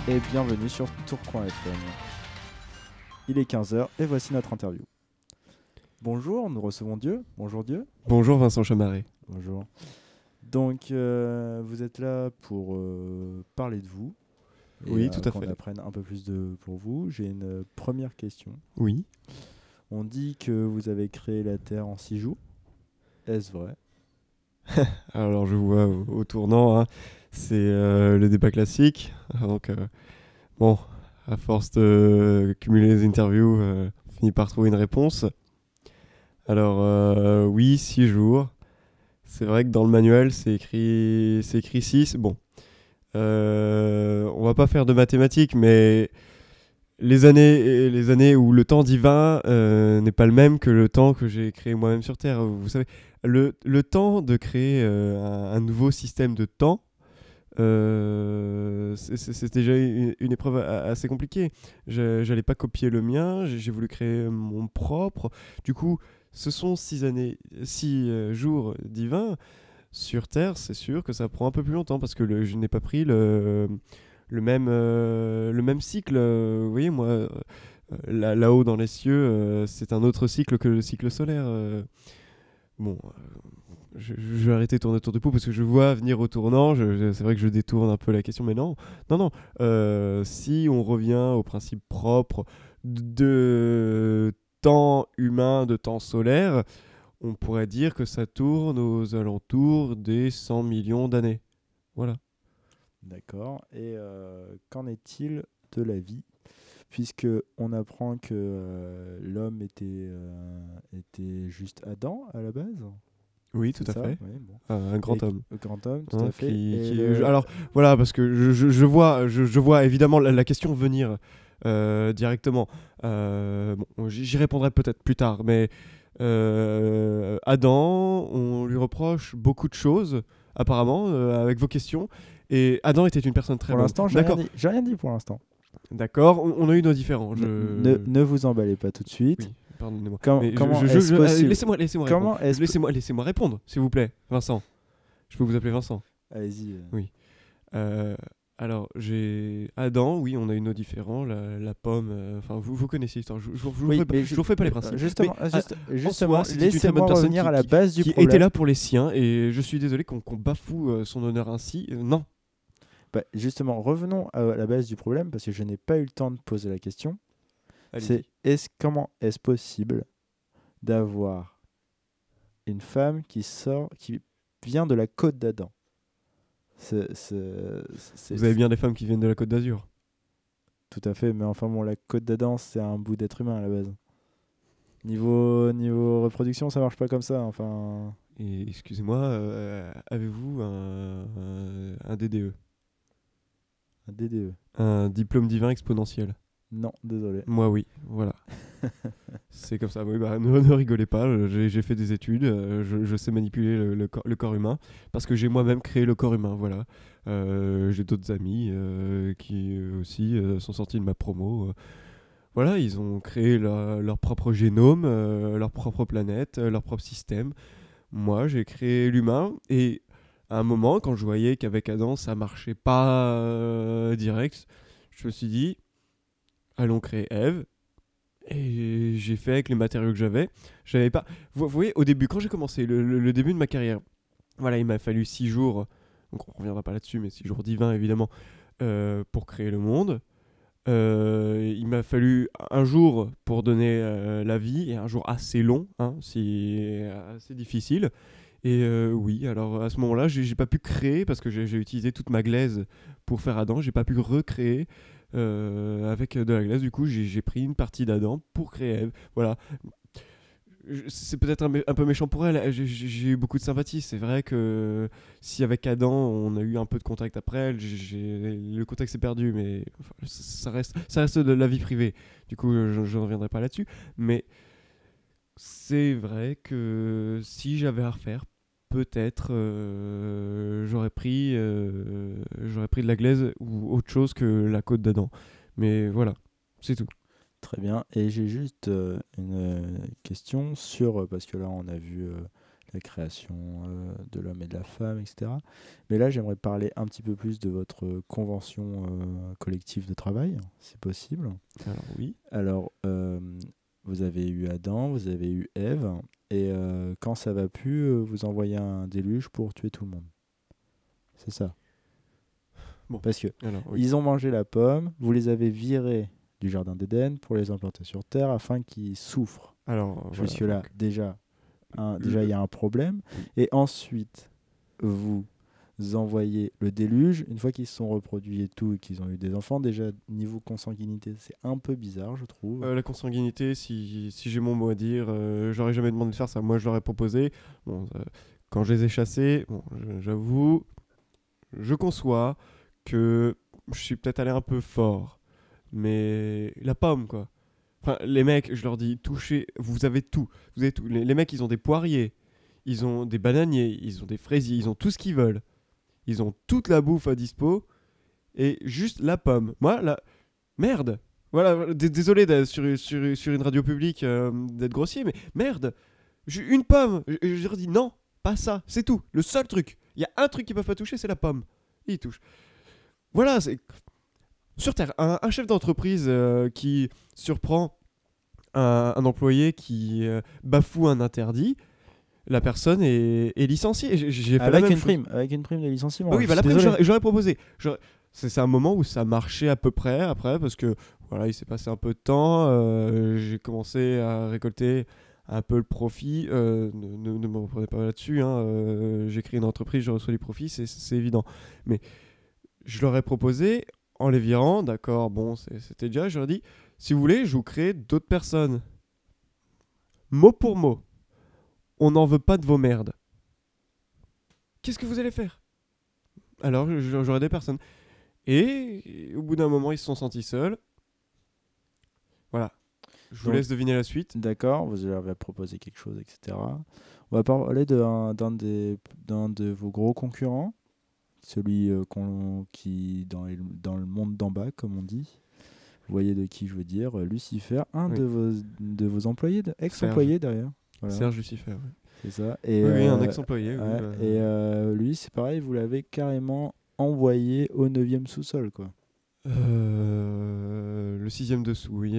et bienvenue sur Tourcoing FM. Il est 15h et voici notre interview. Bonjour, nous recevons Dieu. Bonjour Dieu. Bonjour Vincent Chamarret. Bonjour. Donc, vous êtes là pour parler de vous et Oui, tout à qu'on fait. apprenne un peu plus pour vous. J'ai une première question. Oui. On dit que vous avez créé la Terre en 6 jours. Est-ce vrai? Alors je vois au tournant, hein, c'est le débat classique. Donc bon, à force de cumuler les interviews, on finit par trouver une réponse. Alors oui, 6 jours. C'est vrai que dans le manuel, c'est écrit 6. Bon, on va pas faire de mathématiques, mais les années où le temps divin n'est pas le même que le temps que j'ai créé moi-même sur Terre. Vous savez, le temps de créer un nouveau système de temps, c'est déjà une épreuve assez compliquée. J'allais pas copier le mien, j'ai voulu créer mon propre. Du coup, ce sont 6 jours divins. Sur Terre, c'est sûr que ça prend un peu plus longtemps parce que je n'ai pas pris le même cycle. Vous voyez, moi, là-haut dans les cieux, c'est un autre cycle que le cycle solaire. Bon, je vais arrêter de tourner autour du pot parce que je vois venir au tournant. C'est vrai que je détourne un peu la question, mais non. Non, non. Si on revient au principe propre de temps humain, de temps solaire, on pourrait dire que ça tourne aux alentours des 100 millions d'années. Voilà. D'accord. Et qu'en est-il de la vie? Puisque on apprend que l'homme était juste Adam à la base. Oui, tout C'est à ça? fait. Oui, bon. Un grand homme. Le grand homme, tout Hein, à fait. Et Alors, voilà, parce que je vois évidemment la question venir directement. Bon, j'y répondrai peut-être plus tard, mais Adam, on lui reproche beaucoup de choses, apparemment, avec vos questions. Et Adam était une personne très pour bonne. l'instant, j'ai rien D'accord, dit. J'ai rien dit pour l'instant. d'accord, on a eu nos différends. Ne vous emballez pas tout de suite. Oui, pardonnez-moi. Com- Mais comment est-ce possible? laissez-moi répondre. Comment est-ce Laissez-moi répondre, s'il vous plaît, Vincent. Je peux vous appeler Vincent. Allez-y. Oui. Euh, alors, j'ai Adam, oui, on a eu nos différends, la pomme, enfin, vous connaissez l'histoire, Oui, mais je vous refais pas les principes. justement, Mais justement, c'était une très bonne laissez-moi personne revenir à la base du qui était problème. là pour les siens, et je suis désolé qu'on bafoue son honneur ainsi. Non, Bah, justement, revenons à la base du problème parce que je n'ai pas eu le temps de poser la question. C'est allez-y. comment est-ce possible d'avoir une femme qui vient de la côte d'Adam? Vous avez C'est bien des femmes qui viennent de la Côte d'Azur. tout à fait, mais enfin bon, la côte d'Adam, c'est un bout d'être humain à la base. Niveau reproduction, ça marche pas comme ça. Enfin, Et excusez-moi, avez-vous un DDE, un DDE. un diplôme divin exponentiel? Non, désolé. Moi, oui, voilà. C'est comme ça, oui, bah, ne rigolez pas, j'ai fait des études, je sais manipuler le corps humain, parce que j'ai moi-même créé le corps humain, voilà. J'ai d'autres amis qui aussi sont sortis de ma promo. Voilà, ils ont créé leur propre génome, leur propre planète, leur propre système. Moi, j'ai créé l'humain, et à un moment, quand je voyais qu'avec Adam, ça marchait pas direct, je me suis dit, allons créer Ève. Et j'ai fait avec les matériaux que j'avais. J'avais pas. Vous voyez, au début, quand j'ai commencé, le début de ma carrière, voilà, il m'a fallu 6 jours. Donc on reviendra pas là-dessus, mais 6 jours divins évidemment, pour créer le monde. Il m'a fallu un jour pour donner la vie, et un jour assez long, hein, assez difficile. Et oui, alors à ce moment-là, j'ai pas pu créer parce que j'ai utilisé toute ma glaise pour faire Adam. J'ai pas pu recréer avec de la glaise. Du coup, j'ai pris une partie d'Adam pour créer Ève. Voilà. C'est peut-être un peu méchant pour elle. J'ai eu beaucoup de sympathie. C'est vrai que si avec Adam, on a eu un peu de contact après elle, le contact s'est perdu. Mais enfin, ça reste de la vie privée. Du coup, je ne reviendrai pas là-dessus. Mais c'est vrai que si j'avais à refaire, peut-être j'aurais pris de la glaise ou autre chose que la côte d'Adam. Mais voilà, c'est tout. Très bien. Et j'ai juste une question sur parce que là, on a vu la création de l'homme et de la femme, etc. Mais là, j'aimerais parler un petit peu plus de votre convention collective de travail, si possible. Alors oui. Alors, vous avez eu Adam, vous avez eu Ève, et quand ça va plus, vous envoyez un déluge pour tuer tout le monde. C'est ça. Bon. Parce que Alors, oui. ils ont mangé la pomme, vous les avez virés du jardin d'Éden pour les implanter sur Terre afin qu'ils souffrent. Alors, voilà, Jusque-là, donc, déjà, il y a un problème. Oui. Et ensuite, vous envoyez le déluge. Une fois qu'ils se sont reproduits et tout, et qu'ils ont eu des enfants, déjà, niveau consanguinité, c'est un peu bizarre, je trouve. la consanguinité, si j'ai mon mot à dire, j'aurais jamais demandé de faire ça. Moi, je leur ai proposé. Bon, quand je les ai chassés, bon, j'avoue, je conçois que je suis peut-être allé un peu fort. Mais la pomme, quoi. Enfin, les mecs, je leur dis, touchez, vous avez tout. Vous avez tout. Les mecs, ils ont des poiriers, ils ont des bananiers, ils ont des fraisiers, ils ont tout ce qu'ils veulent. Ils ont toute la bouffe à dispo et juste la pomme. Moi, la merde. Voilà, désolé sur une radio publique d'être grossier, mais merde. Une pomme. Je leur dis non, pas ça, c'est tout. Le seul truc. Il y a un truc qu'ils peuvent pas toucher, c'est la pomme. Ils touchent. Voilà, c'est sur Terre, un chef d'entreprise qui surprend un employé qui bafoue un interdit, la personne est licenciée. J'ai fait la Avec même une chose. prime, avec une prime de licenciement. Bah oui, Je bah la suis prime, désolé. j'aurais proposé. C'est un moment où ça marchait à peu près après, parce que voilà, il s'est passé un peu de temps. J'ai commencé à récolter un peu le profit. Ne me reprenez pas là-dessus. Hein, j'ai créé une entreprise, je reçois du profit, c'est évident. Mais je leur ai proposé, en les virant, d'accord, bon, c'était déjà, je leur ai dit, si vous voulez, je vous crée d'autres personnes. Mot pour mot, on n'en veut pas de vos merdes. Qu'est-ce que vous allez faire? Alors, j'aurai des personnes. Et au bout d'un moment, ils se sont sentis seuls. Voilà. Je vous Donc, laisse deviner la suite. d'accord, vous leur avez proposé quelque chose, etc. On va parler d'un de vos gros concurrents, celui qui, dans le monde d'en bas, comme on dit. Vous voyez de qui je veux dire, Lucifer, un Oui. de vos employés, ex-employés d'ailleurs. Voilà, Serge Lucifer. Oui, c'est ça. Et, oui, un ex-employé. Oui, ouais, bah. et lui, c'est pareil, vous l'avez carrément envoyé au 9e sous-sol, quoi. Le 6e dessous, oui.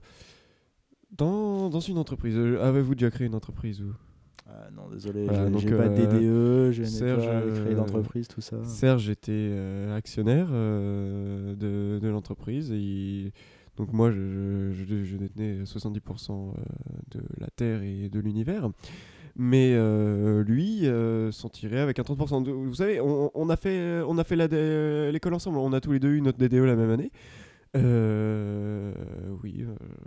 Dans une entreprise. Avez-vous déjà créé une entreprise ou... Ah, non, désolé, Voilà, donc, j'ai pas de DDE, je n'ai Serge, pas créé d'entreprise, tout ça. Serge était actionnaire de l'entreprise. Donc moi, je détenais 70% de la Terre et de l'univers. Mais lui s'en tirait avec un 30%. Vous savez, on a fait l'école ensemble. On a tous les deux eu notre DDE la même année. Oui.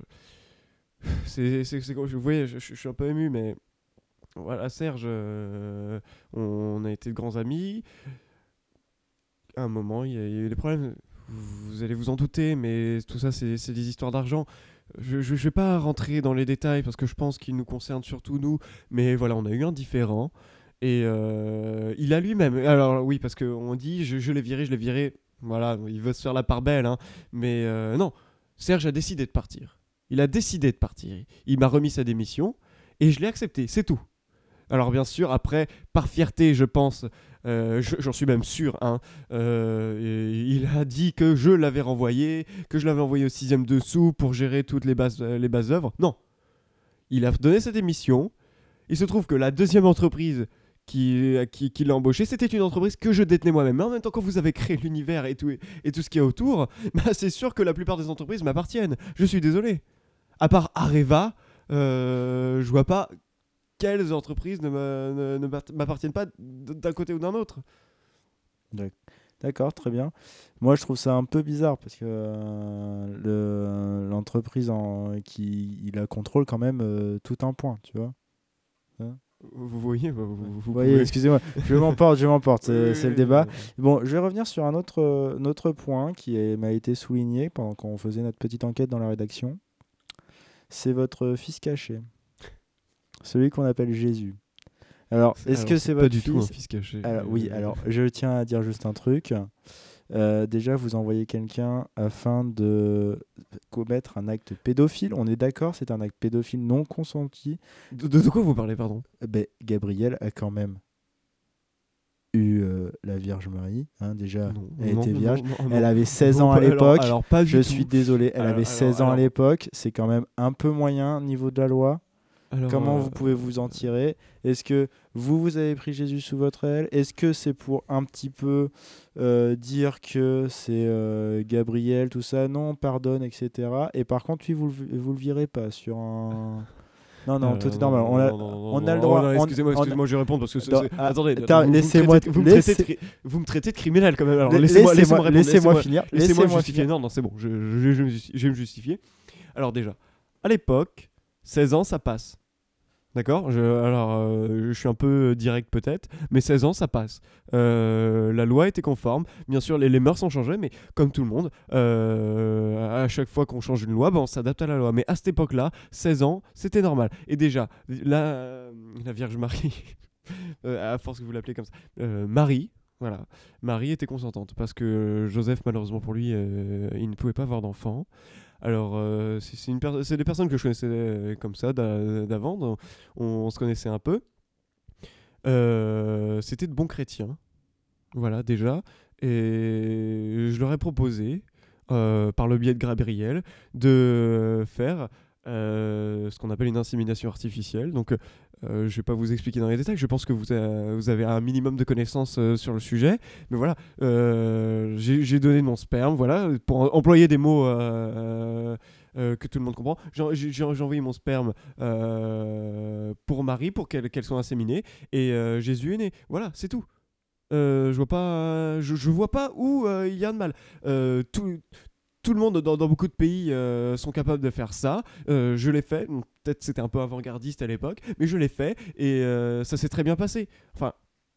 Vous voyez, je suis un peu ému, mais voilà, Serge, on a été de grands amis. À un moment, il y a eu des problèmes. Vous allez vous en douter, mais tout ça, c'est des histoires d'argent. Je vais pas rentrer dans les détails parce que je pense qu'il nous concerne surtout nous. Mais voilà, on a eu un différend. Et il a lui-même. Alors oui, parce qu'on dit je l'ai viré. Voilà, il veut se faire la part belle. Hein, mais non, Serge a décidé de partir. Il a décidé de partir. Il m'a remis sa démission et je l'ai accepté. C'est tout. Alors bien sûr, après, par fierté, je pense, j'en suis même sûr, hein, il a dit que je l'avais renvoyé, que je l'avais envoyé au 6e dessous pour gérer toutes les bases œuvres. Non, il a donné cette émission. Il se trouve que la deuxième entreprise qui l'a embauché, c'était une entreprise que je détenais moi-même. Mais en même temps, quand vous avez créé l'univers et tout ce qu'il y a autour, bah, c'est sûr que la plupart des entreprises m'appartiennent. Je suis désolé. À part Areva, je vois pas quelles entreprises ne m'appartiennent pas d'un côté ou d'un autre. D'accord, très bien. Moi, je trouve ça un peu bizarre parce que l'entreprise il la contrôle quand même tout un point, tu vois. Hein. Vous voyez, vous voyez, pouvez... excusez-moi, je m'emporte, c'est Oui, le débat. Bon, je vais revenir sur un autre point qui m'a été souligné pendant qu'on faisait notre petite enquête dans la rédaction. C'est votre fils caché, celui qu'on appelle Jésus. Alors, est-ce que c'est pas votre du fils? tout un fils caché. Alors, oui, alors je tiens à dire juste un truc. Déjà, vous envoyez quelqu'un afin de commettre un acte pédophile. On est d'accord, c'est un acte pédophile non consenti. De quoi vous parlez, pardon? Ben, Gabrielle a quand même eu la Vierge Marie, hein, déjà, Non, elle non, était non, vierge. non, non, Elle non. avait 16 Non, ans à l'époque. alors, pas Je du suis tout. désolé, elle avait 16 ans à Alors, l'époque. C'est quand même un peu moyen au niveau de la loi. alors, Comment vous pouvez vous en tirer? Est-ce que vous avez pris Jésus sous votre aile? Est-ce que c'est pour un petit peu dire que c'est Gabriel, tout ça? Non, pardonne, etc. Et par contre, lui, vous le virez pas sur un... Non, non, tout est non, normal. non, non, non, non, On a le non, droit... non, excusez-moi, je vais répondre parce que attendez, laissez-moi... vous me traitez de criminel quand même. Alors laissez-moi répondre. Laissez-moi finir. Laissez-moi me justifier. Non, non, c'est bon, je vais me justifier. Alors déjà, à l'époque, 16 ans, ça passe. D'accord? Je suis un peu direct peut-être, mais 16 ans, ça passe. La loi était conforme. Bien sûr, les mœurs ont changé, mais comme tout le monde, à chaque fois qu'on change une loi, on s'adapte à la loi. Mais à cette époque-là, 16 ans, c'était normal. Et déjà, la Vierge Marie, à force que vous l'appelez comme ça, Marie, voilà, Marie était consentante parce que Joseph, malheureusement pour lui, il ne pouvait pas avoir d'enfant. Alors, c'est des personnes que je connaissais comme ça d'avant, on se connaissait un peu. C'était de bons chrétiens, voilà, déjà. Et je leur ai proposé, par le biais de Gabriel, de faire ce qu'on appelle une insémination artificielle. Donc, je ne vais pas vous expliquer dans les détails, je pense que vous avez un minimum de connaissances sur le sujet. Mais voilà, j'ai donné mon sperme, voilà, pour employer des mots que tout le monde comprend. J'ai envoyé mon sperme pour Marie, pour qu'elle soit inséminée. Et Jésus est né. Voilà, c'est tout. Je vois pas où il y a de mal. Tout le monde dans beaucoup de pays sont capables de faire ça. Je l'ai fait. Donc, peut-être c'était un peu avant-gardiste à l'époque, mais je l'ai fait et ça s'est très bien passé. Enfin,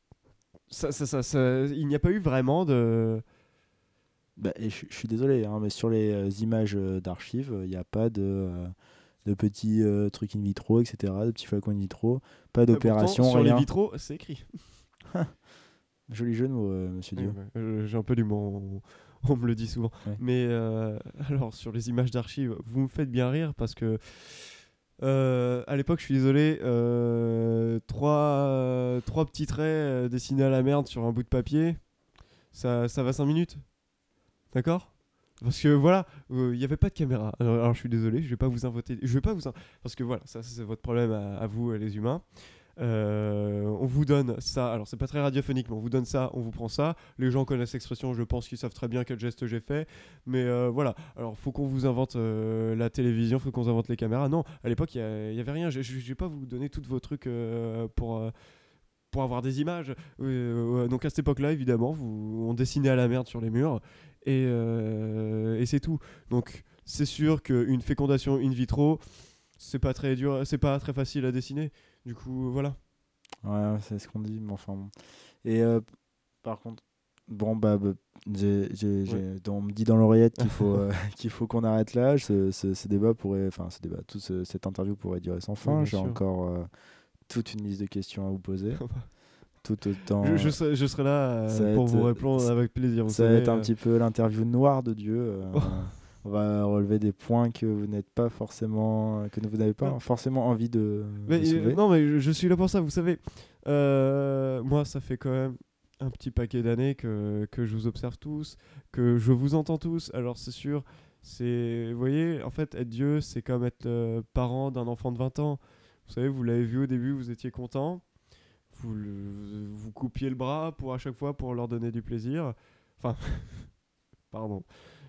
il n'y a pas eu vraiment de. Bah, et je suis désolé, hein, mais sur les images d'archives, il n'y a pas de petits trucs in vitro, etc., de petits flacons in vitro, pas Pourtant, d'opération, sur les rien. vitraux, c'est écrit. Joli jeu de mots, monsieur Dio. J'ai un peu du mot, on me le dit souvent. Ouais. Mais alors, sur les images d'archives, vous me faites bien rire parce que à l'époque, je suis désolé, trois petits traits dessinés à la merde sur un bout de papier, ça va 5 minutes. D'accord? Parce que voilà, il n'y avait pas de caméra. Alors, je suis désolé, je vais pas vous inviter. Je vais pas vous parce que voilà, ça c'est votre problème à vous les humains. On vous donne ça, alors c'est pas très radiophonique, mais on vous donne ça, on vous prend ça. Les gens connaissent l'expression, je pense qu'ils savent très bien quel geste j'ai fait. Mais voilà, alors faut qu'on vous invente la télévision, faut qu'on vous invente les caméras. Non, à l'époque il y avait rien. Je vais pas vous donner tous vos trucs pour avoir des images. Donc à cette époque-là, évidemment, on dessinait à la merde sur les murs et c'est tout. Donc c'est sûr qu'une fécondation in vitro, c'est pas très dur, c'est pas très facile à dessiner. Du coup, voilà. Ouais, c'est ce qu'on dit, mais enfin bon. Et par contre, bon, Ouais. on me dit dans l'oreillette qu'il faut, qu'il faut qu'on arrête là. Ce débat pourrait, enfin, cette interview pourrait durer sans Oui, fin. bien J'ai sûr. encore toute une liste de questions à vous poser. Tout autant. Je serai là Ça va pour vous être, répondre avec plaisir. Vous ça va savez. être un petit peu l'interview noire de Dieu. On va relever des points que vous n'êtes pas forcément, que vous n'avez pas forcément envie de soulever. Non, mais je suis là pour ça. Vous savez, moi, ça fait quand même un petit paquet d'années que je vous observe tous, que je vous entends tous. Alors c'est sûr, vous voyez, en fait, être Dieu, c'est comme être parent d'un enfant de 20 ans. Vous savez, vous l'avez vu au début, vous étiez content. Vous coupiez le bras à chaque fois pour leur donner du plaisir. Enfin, pardon.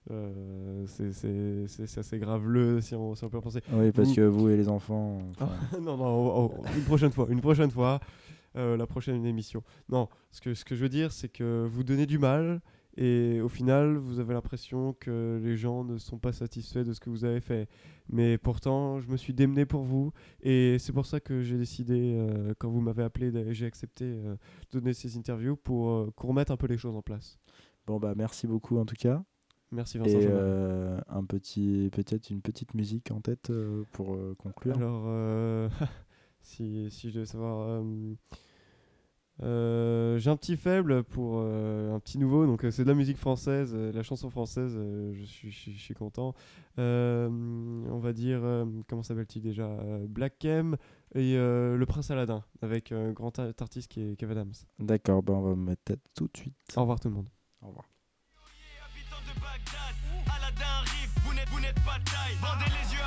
C'est assez graveleux si on peut en penser. Oui, parce que vous et les enfants. Non, une prochaine fois, la prochaine émission. Non, ce que je veux dire, c'est que vous donnez du mal et au final, vous avez l'impression que les gens ne sont pas satisfaits de ce que vous avez fait. Mais pourtant, je me suis démené pour vous et c'est pour ça que j'ai décidé, quand vous m'avez appelé, j'ai accepté de donner ces interviews pour qu'on remette un peu les choses en place. Bon, bah, merci beaucoup en tout cas. Merci Vincent Et Jean-Marie. peut-être une petite musique en tête pour conclure. Alors, si je devais savoir... J'ai un petit faible pour un petit nouveau, donc c'est de la musique française, la chanson française, je suis content. On va dire, comment s'appelle-t-il déjà Black M et Le Prince Aladdin, avec un grand artiste qui est Kev Adams. D'accord, ben on va mettre ça tout de suite. Au revoir tout le monde. Au revoir. Habitants de Bagdad, Aladdin arrive, vous n'êtes pas de taille. Bandez les yeux.